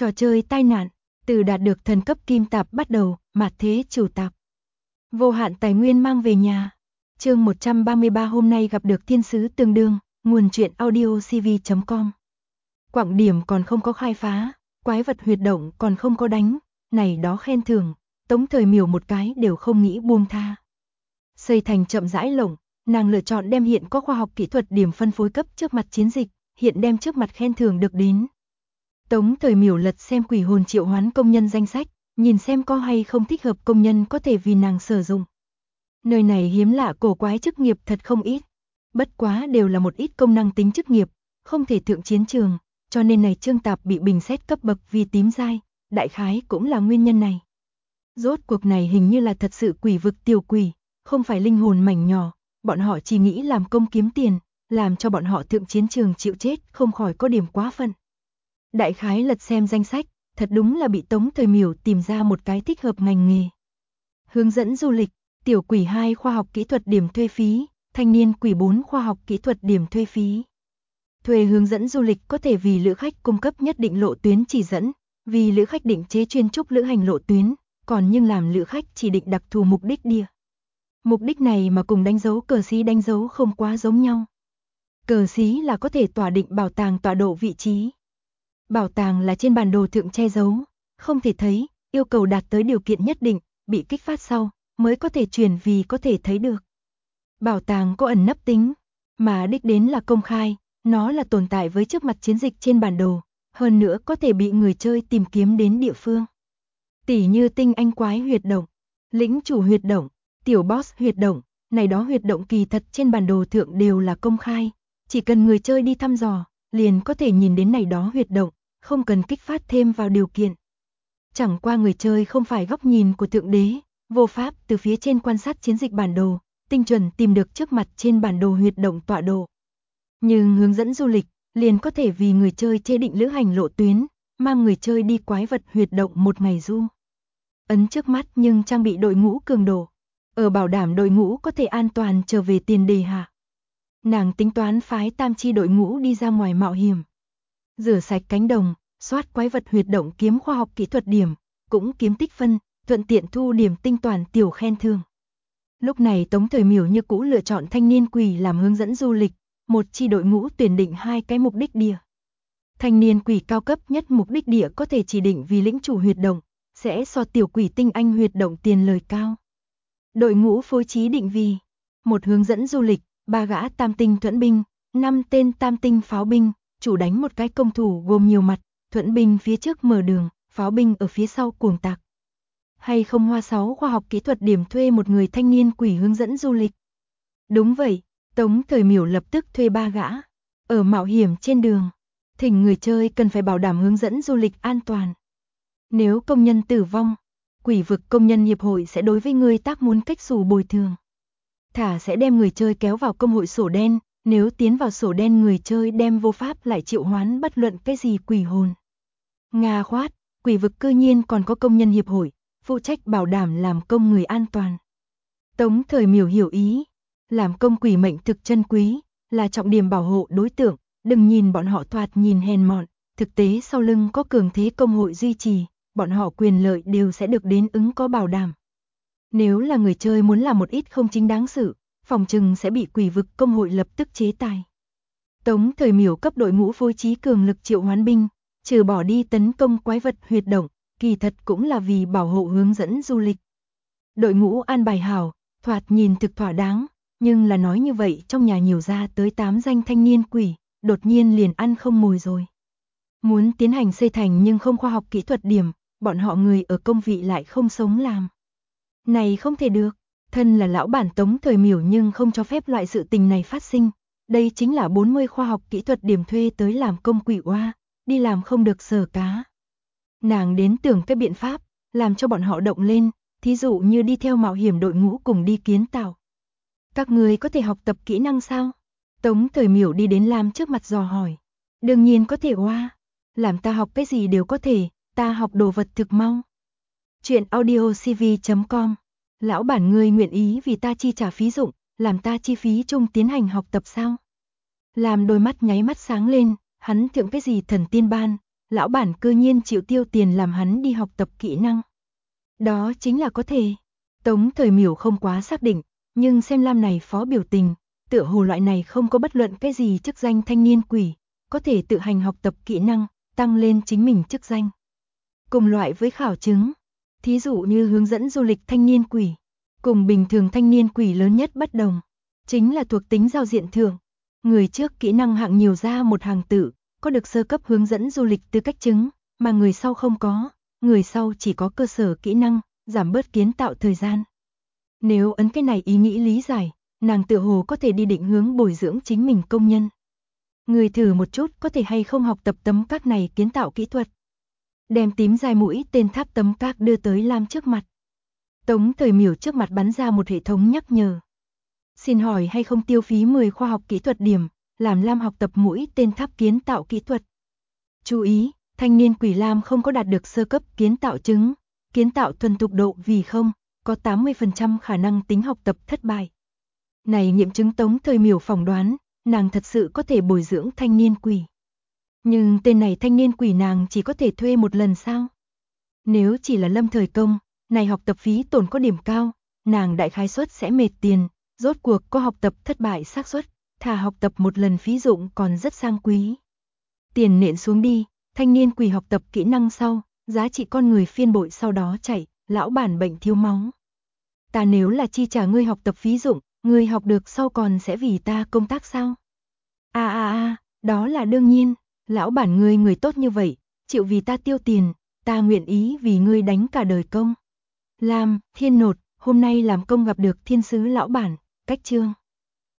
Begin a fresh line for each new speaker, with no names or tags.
Trò chơi tai nạn, từ đạt được thần cấp kim tạp bắt đầu, mạt thế chủ tạp. Vô hạn tài nguyên mang về nhà. Chương 133 hôm nay gặp được thiên sứ tương đương, nguồn truyện audio cv.com. Quặng điểm còn không có khai phá, quái vật huyệt động còn không có đánh, này đó khen thưởng, Tống Thời Miểu một cái đều không nghĩ buông tha. Xây thành chậm rãi lộng, nàng lựa chọn đem hiện có khoa học kỹ thuật điểm phân phối cấp trước mặt chiến dịch, hiện đem trước mặt khen thưởng được đến. Tống Thời Miểu lật xem quỷ hồn triệu hoán công nhân danh sách, nhìn xem có hay không thích hợp công nhân có thể vì nàng sử dụng. Nơi này hiếm lạ cổ quái chức nghiệp thật không ít, bất quá đều là một ít công năng tính chức nghiệp, không thể thượng chiến trường, cho nên này Trương Tạp bị bình xét cấp bậc vì tím giai, đại khái cũng là nguyên nhân này. Rốt cuộc này hình như là thật sự quỷ vực tiểu quỷ, không phải linh hồn mảnh nhỏ, bọn họ chỉ nghĩ làm công kiếm tiền, làm cho bọn họ thượng chiến trường chịu chết không khỏi có điểm quá phận. Đại khái lật xem danh sách, thật đúng là bị Tống Thời Miểu tìm ra một cái thích hợp ngành nghề. Hướng dẫn du lịch, tiểu quỷ 2 khoa học kỹ thuật điểm thuê phí, thanh niên quỷ 4 khoa học kỹ thuật điểm thuê phí. Thuê hướng dẫn du lịch có thể vì lữ khách cung cấp nhất định lộ tuyến chỉ dẫn, vì lữ khách định chế chuyên trúc lữ hành lộ tuyến, còn nhưng làm lữ khách chỉ định đặc thù mục đích địa. Mục đích này mà cùng đánh dấu cờ xí đánh dấu không quá giống nhau. Cờ xí là có thể tỏa định bảo tàng tọa độ vị trí. Bảo tàng là trên bản đồ thượng che giấu, không thể thấy, yêu cầu đạt tới điều kiện nhất định, bị kích phát sau, mới có thể truyền vì có thể thấy được. Bảo tàng có ẩn nấp tính, mà đích đến là công khai, nó là tồn tại với trước mặt chiến dịch trên bản đồ, hơn nữa có thể bị người chơi tìm kiếm đến địa phương. Tỉ như tinh anh quái huyệt động, lĩnh chủ huyệt động, tiểu boss huyệt động, này đó huyệt động kỳ thật trên bản đồ thượng đều là công khai, chỉ cần người chơi đi thăm dò, liền có thể nhìn đến này đó huyệt động, không cần kích phát thêm vào điều kiện. Chẳng qua người chơi không phải góc nhìn của thượng đế, vô pháp từ phía trên quan sát chiến dịch bản đồ, tinh chuẩn tìm được trước mặt trên bản đồ huyệt động tọa độ. Nhưng hướng dẫn du lịch, liền có thể vì người chơi chế định lữ hành lộ tuyến, mang người chơi đi quái vật huyệt động một ngày du. Ấn trước mắt nhưng trang bị đội ngũ cường độ, ở bảo đảm đội ngũ có thể an toàn trở về tiền đề hạ. Nàng tính toán phái tam chi đội ngũ đi ra ngoài mạo hiểm. Rửa sạch cánh đồng, soát quái vật huyệt động kiếm khoa học kỹ thuật điểm, cũng kiếm tích phân, thuận tiện thu điểm tinh toàn tiểu khen thưởng. Lúc này Tống Thời Miểu như cũ lựa chọn thanh niên quỷ làm hướng dẫn du lịch, một chi đội ngũ tuyển định 2 cái mục đích địa. Thanh niên quỷ cao cấp nhất mục đích địa có thể chỉ định vì lĩnh chủ huyệt động, sẽ so tiểu quỷ tinh anh huyệt động tiền lời cao. Đội ngũ phối trí định vì một hướng dẫn du lịch, 3 gã tam tinh thuẫn binh, 5 tên tam tinh pháo binh, chủ đánh một cái công thủ gồm nhiều mặt, thuẫn binh phía trước mở đường, pháo binh ở phía sau cuồng tạc. Hay không hoa 6 khoa học kỹ thuật điểm thuê một người thanh niên quỷ hướng dẫn du lịch. Đúng vậy, Tống Thời Miểu lập tức thuê 3 gã. Ở mạo hiểm trên đường, thỉnh người chơi cần phải bảo đảm hướng dẫn du lịch an toàn. Nếu công nhân tử vong, quỷ vực công nhân hiệp hội sẽ đối với người tác muốn cách xù bồi thường. Thả sẽ đem người chơi kéo vào công hội sổ đen, nếu tiến vào sổ đen người chơi đem vô pháp lại triệu hoán bất luận cái gì quỷ hồn. Nga khoát, quỷ vực cư nhiên còn có công nhân hiệp hội, phụ trách bảo đảm làm công người an toàn. Tống Thời Miểu hiểu ý, làm công quỷ mệnh thực chân quý, là trọng điểm bảo hộ đối tượng, đừng nhìn bọn họ thoạt nhìn hèn mọn, thực tế sau lưng có cường thế công hội duy trì, bọn họ quyền lợi đều sẽ được đến ứng có bảo đảm. Nếu là người chơi muốn làm một ít không chính đáng sự, phòng trừng sẽ bị quỷ vực công hội lập tức chế tài. Tống Thời Miểu cấp đội ngũ phối trí cường lực triệu hoán binh, trừ bỏ đi tấn công quái vật huyệt động, kỳ thật cũng là vì bảo hộ hướng dẫn du lịch. Đội ngũ an bài hảo, thoạt nhìn thực thỏa đáng, nhưng là nói như vậy trong nhà nhiều ra tới 8 danh thanh niên quỷ, đột nhiên liền ăn không mồi rồi. Muốn tiến hành xây thành nhưng không khoa học kỹ thuật điểm, bọn họ người ở công vị lại không sống làm. Này không thể được, thân là lão bản Tống Thời Miểu nhưng không cho phép loại sự tình này phát sinh. Đây chính là 40 khoa học kỹ thuật điểm thuê tới làm công quỷ oa, đi làm không được sờ cá. Nàng đến tưởng cái biện pháp, làm cho bọn họ động lên, thí dụ như đi theo mạo hiểm đội ngũ cùng đi kiến tạo. Các người có thể học tập kỹ năng sao? Tống Thời Miểu đi đến Lam trước mặt dò hỏi. Đương nhiên có thể oa, làm ta học cái gì đều có thể, ta học đồ vật thực mau. Chuyện audio cv.com. Lão bản ngươi nguyện ý vì ta chi trả phí dụng, làm ta chi phí chung tiến hành học tập sao? Làm đôi mắt nháy mắt sáng lên, hắn thượng cái gì thần tiên ban, lão bản cơ nhiên chịu tiêu tiền làm hắn đi học tập kỹ năng. Đó chính là có thể. Tống Thời Miểu không quá xác định, nhưng xem Lam này phó biểu tình, tựa hồ loại này không có bất luận cái gì chức danh thanh niên quỷ, có thể tự hành học tập kỹ năng, tăng lên chính mình chức danh. Cùng loại với khảo chứng, thí dụ như hướng dẫn du lịch thanh niên quỷ, cùng bình thường thanh niên quỷ lớn nhất bất đồng, chính là thuộc tính giao diện thưởng. Người trước kỹ năng hạng nhiều ra một hàng tự, có được sơ cấp hướng dẫn du lịch tư cách chứng, mà người sau không có, người sau chỉ có cơ sở kỹ năng, giảm bớt kiến tạo thời gian. Nếu ấn cái này ý nghĩ lý giải, nàng tựa hồ có thể đi định hướng bồi dưỡng chính mình công nhân. Người thử một chút có thể hay không học tập tấm các này kiến tạo kỹ thuật. Đem tím dài mũi tên tháp tấm các đưa tới Lam trước mặt. Tống Thời Miểu trước mặt bắn ra một hệ thống nhắc nhở. Xin hỏi hay không tiêu phí 10 khoa học kỹ thuật điểm, làm Lam học tập mũi tên tháp kiến tạo kỹ thuật. Chú ý, thanh niên quỷ Lam không có đạt được sơ cấp kiến tạo chứng, kiến tạo thuần thục độ vì không, có 80% khả năng tính học tập thất bại. Này nghiệm chứng Tống Thời Miểu phỏng đoán, nàng thật sự có thể bồi dưỡng thanh niên quỷ. Nhưng tên này thanh niên quỷ nàng chỉ có thể thuê một lần sao? Nếu chỉ là lâm thời công, này học tập phí tổn có điểm cao, nàng đại khái suất sẽ mệt tiền, rốt cuộc có học tập thất bại xác suất, thà học tập một lần phí dụng còn rất sang quý. Tiền nện xuống đi, thanh niên quỷ học tập kỹ năng sau, giá trị con người phiên bội sau đó chạy, lão bản bệnh thiếu máu. Ta nếu là chi trả ngươi học tập phí dụng, ngươi học được sau còn sẽ vì ta công tác sao? Đó là đương nhiên, lão bản ngươi người tốt như vậy, chịu vì ta tiêu tiền, ta nguyện ý vì ngươi đánh cả đời công. Lam, Thiên Nột, hôm nay làm công gặp được thiên sứ lão bản, cách chương.